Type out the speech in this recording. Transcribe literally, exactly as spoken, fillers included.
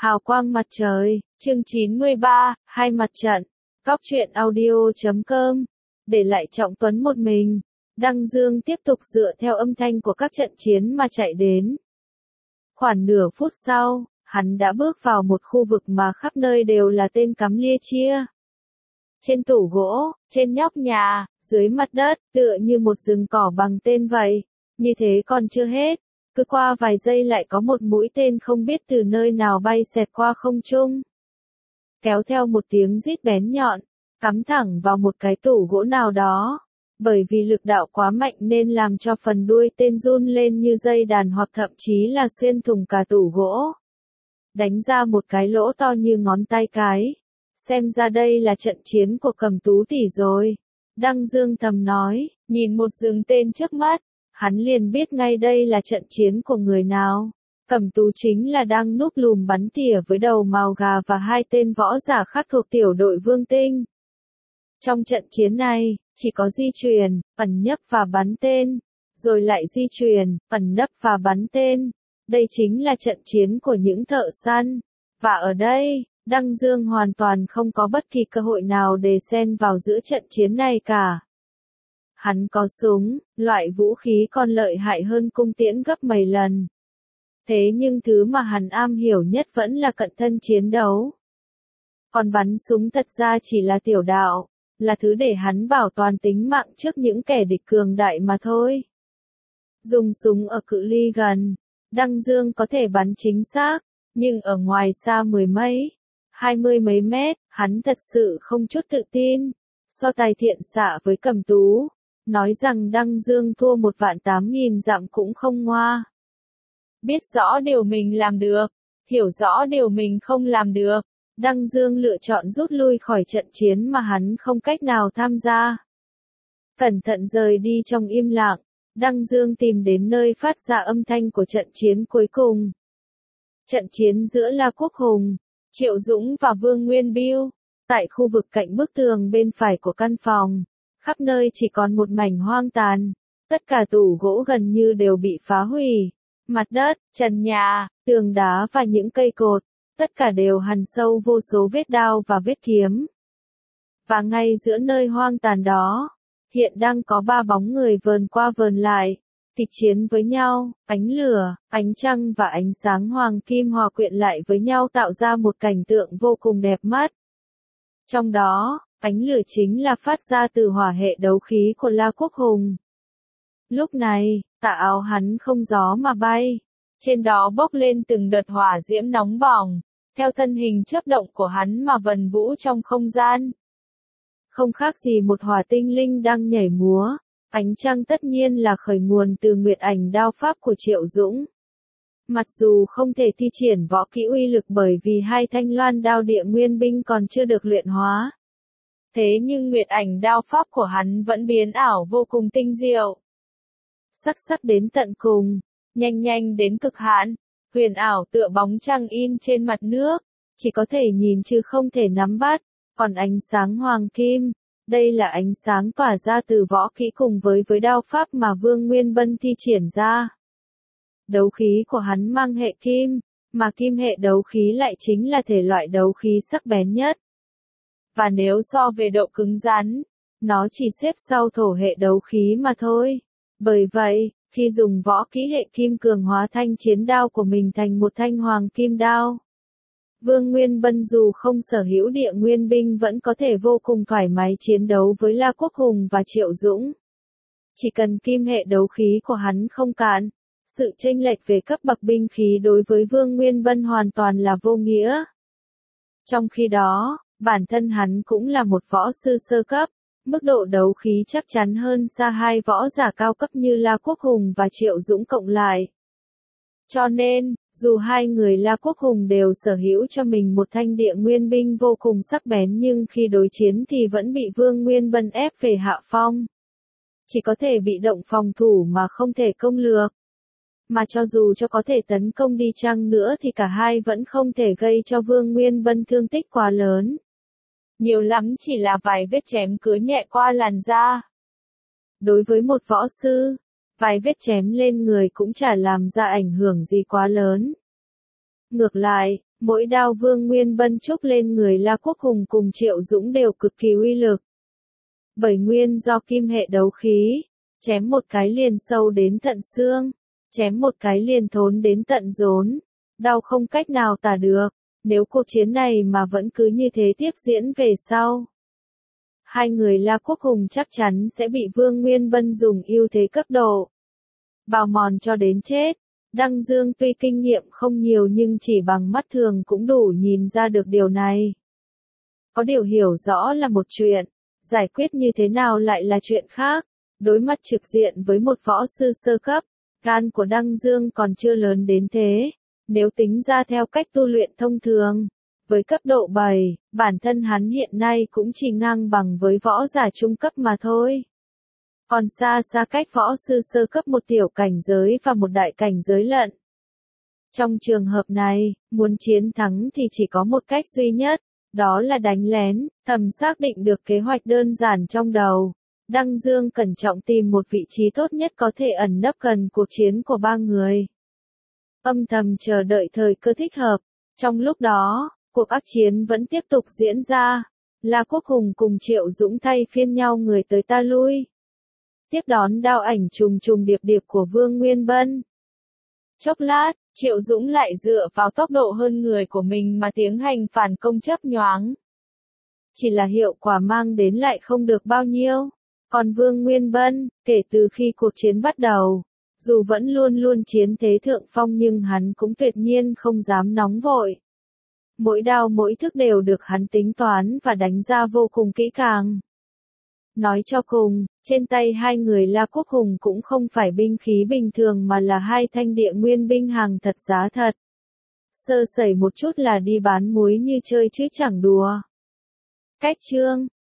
Hào quang mặt trời, chương chín mươi ba, hai mặt trận. Góc truyện audio chấm com. Để lại Trọng Tuấn một mình, Đăng Dương tiếp tục dựa theo âm thanh của các trận chiến mà chạy đến. Khoảng nửa phút sau, hắn đã bước vào một khu vực mà khắp nơi đều là tên cắm lia chia. Trên tủ gỗ, trên nhóc nhà, dưới mặt đất, tựa như một rừng cỏ bằng tên vậy. Như thế còn chưa hết. Cứ qua vài giây lại có một mũi tên không biết từ nơi nào bay xẹt qua không trung. Kéo theo một tiếng rít bén nhọn, cắm thẳng vào một cái tủ gỗ nào đó. Bởi vì lực đạo quá mạnh nên làm cho phần đuôi tên run lên như dây đàn hoặc thậm chí là xuyên thủng cả tủ gỗ. Đánh ra một cái lỗ to như ngón tay cái. Xem ra đây là trận chiến của Cầm Tú tỷ rồi. Đăng Dương thầm nói, nhìn một rừng tên trước mắt. Hắn liền biết ngay đây là trận chiến của người nào. Cẩm Tú chính là đang núp lùm bắn tỉa với đầu mào gà và hai tên võ giả khác thuộc tiểu đội Vương Tinh. Trong trận chiến này, chỉ có di chuyển, ẩn nấp và bắn tên, rồi lại di chuyển, ẩn nấp và bắn tên. Đây chính là trận chiến của những thợ săn. Và ở đây, Đăng Dương hoàn toàn không có bất kỳ cơ hội nào để xen vào giữa trận chiến này cả. Hắn có súng, loại vũ khí còn lợi hại hơn cung tiễn gấp mấy lần. Thế nhưng thứ mà hắn am hiểu nhất vẫn là cận thân chiến đấu. Còn bắn súng thật ra chỉ là tiểu đạo, là thứ để hắn bảo toàn tính mạng trước những kẻ địch cường đại mà thôi. Dùng súng ở cự ly gần, Đăng Dương có thể bắn chính xác, nhưng ở ngoài xa mười mấy, hai mươi mấy mét, hắn thật sự không chút tự tin. So tài thiện xạ với Cẩm Tú. Nói rằng Đăng Dương thua một vạn tám nghìn dặm cũng không ngoa. Biết rõ điều mình làm được, hiểu rõ điều mình không làm được, Đăng Dương lựa chọn rút lui khỏi trận chiến mà hắn không cách nào tham gia. Cẩn thận rời đi trong im lặng, Đăng Dương tìm đến nơi phát ra âm thanh của trận chiến cuối cùng. Trận chiến giữa La Quốc Hùng, Triệu Dũng và Vương Nguyên Biêu, tại khu vực cạnh bức tường bên phải của căn phòng. Khắp nơi chỉ còn một mảnh hoang tàn, tất cả tủ gỗ gần như đều bị phá hủy, mặt đất, trần nhà, tường đá và những cây cột, tất cả đều hằn sâu vô số vết đao và vết kiếm. Và ngay giữa nơi hoang tàn đó, hiện đang có ba bóng người vờn qua vờn lại, kịch chiến với nhau, ánh lửa, ánh trăng và ánh sáng hoàng kim hòa quyện lại với nhau tạo ra một cảnh tượng vô cùng đẹp mắt. Trong đó, ánh lửa chính là phát ra từ hỏa hệ đấu khí của La Quốc Hùng. Lúc này, tà áo hắn không gió mà bay. Trên đó bốc lên từng đợt hỏa diễm nóng bỏng, theo thân hình chớp động của hắn mà vần vũ trong không gian. Không khác gì một hỏa tinh linh đang nhảy múa, ánh trăng tất nhiên là khởi nguồn từ nguyệt ảnh đao pháp của Triệu Dũng. Mặc dù không thể thi triển võ kỹ uy lực bởi vì hai thanh loan đao địa nguyên binh còn chưa được luyện hóa. Thế nhưng nguyệt ảnh đao pháp của hắn vẫn biến ảo vô cùng tinh diệu. Sắc sắc đến tận cùng, nhanh nhanh đến cực hạn, huyền ảo tựa bóng trăng in trên mặt nước, chỉ có thể nhìn chứ không thể nắm bắt, còn ánh sáng hoàng kim, đây là ánh sáng tỏa ra từ võ kỹ cùng với với đao pháp mà Vương Nguyên Bân thi triển ra. Đấu khí của hắn mang hệ kim, mà kim hệ đấu khí lại chính là thể loại đấu khí sắc bén nhất. Và nếu so về độ cứng rắn, nó chỉ xếp sau thổ hệ đấu khí mà thôi. Bởi vậy, khi dùng võ kỹ hệ kim cường hóa thanh chiến đao của mình thành một thanh hoàng kim đao, Vương Nguyên Bân dù không sở hữu địa nguyên binh vẫn có thể vô cùng thoải mái chiến đấu với La Quốc Hùng và Triệu Dũng. Chỉ cần kim hệ đấu khí của hắn không cạn, sự chênh lệch về cấp bậc binh khí đối với Vương Nguyên Bân hoàn toàn là vô nghĩa. Trong khi đó, bản thân hắn cũng là một võ sư sơ cấp, mức độ đấu khí chắc chắn hơn xa hai võ giả cao cấp như La Quốc Hùng và Triệu Dũng cộng lại. Cho nên, dù hai người La Quốc Hùng đều sở hữu cho mình một thanh địa nguyên binh vô cùng sắc bén nhưng khi đối chiến thì vẫn bị Vương Nguyên Bân ép về hạ phong. Chỉ có thể bị động phòng thủ mà không thể công lược. Mà cho dù cho có thể tấn công đi chăng nữa thì cả hai vẫn không thể gây cho Vương Nguyên Bân thương tích quá lớn. Nhiều lắm chỉ là vài vết chém cứa nhẹ qua làn da. Đối với một võ sư, vài vết chém lên người cũng chả làm ra ảnh hưởng gì quá lớn. Ngược lại, Mỗi đao Vương Nguyên Bân chúc lên người La Quốc Hùng cùng Triệu Dũng đều cực kỳ uy lực. Bởi nguyên do kim hệ đấu khí, chém một cái liền sâu đến tận xương, chém một cái liền thốn đến tận rốn, đau không cách nào tả được. Nếu cuộc chiến này mà vẫn cứ như thế tiếp diễn về sau, hai người La Quốc Hùng chắc chắn sẽ bị Vương Nguyên Bân dùng ưu thế cấp độ bào mòn cho đến chết. Đăng Dương tuy kinh nghiệm không nhiều nhưng chỉ bằng mắt thường cũng đủ nhìn ra được điều này. Có điều hiểu rõ là một chuyện, giải quyết như thế nào lại là chuyện khác. Đối mặt trực diện với một võ sư sơ cấp, gan của Đăng Dương còn chưa lớn đến thế. Nếu tính ra theo cách tu luyện thông thường, với cấp độ bảy, bản thân hắn hiện nay cũng chỉ ngang bằng với võ giả trung cấp mà thôi. Còn xa xa cách võ sư sơ cấp một tiểu cảnh giới và một đại cảnh giới lận. Trong trường hợp này, muốn chiến thắng thì chỉ có một cách duy nhất, đó là đánh lén, thầm xác định được kế hoạch đơn giản trong đầu. Đăng Dương cẩn trọng tìm một vị trí tốt nhất có thể ẩn nấp gần cuộc chiến của ba người. Âm thầm chờ đợi thời cơ thích hợp. Trong lúc đó, cuộc ác chiến vẫn tiếp tục diễn ra. La Quốc Hùng cùng Triệu Dũng thay phiên nhau người tới ta lui. Tiếp đón đao ảnh trùng trùng điệp điệp của Vương Nguyên Bân. Chốc lát, Triệu Dũng lại dựa vào tốc độ hơn người của mình mà tiến hành phản công chớp nhoáng. Chỉ là hiệu quả mang đến lại không được bao nhiêu. Còn Vương Nguyên Bân, kể từ khi cuộc chiến bắt đầu, dù vẫn luôn luôn chiến thế thượng phong nhưng hắn cũng tuyệt nhiên không dám nóng vội. Mỗi đao mỗi thức đều được hắn tính toán và đánh ra vô cùng kỹ càng. Nói cho cùng, trên tay hai người La Quốc Hùng cũng không phải binh khí bình thường mà là hai thanh địa nguyên binh hàng thật giá thật. Sơ sẩy một chút là đi bán muối như chơi chứ chẳng đùa. Cách chương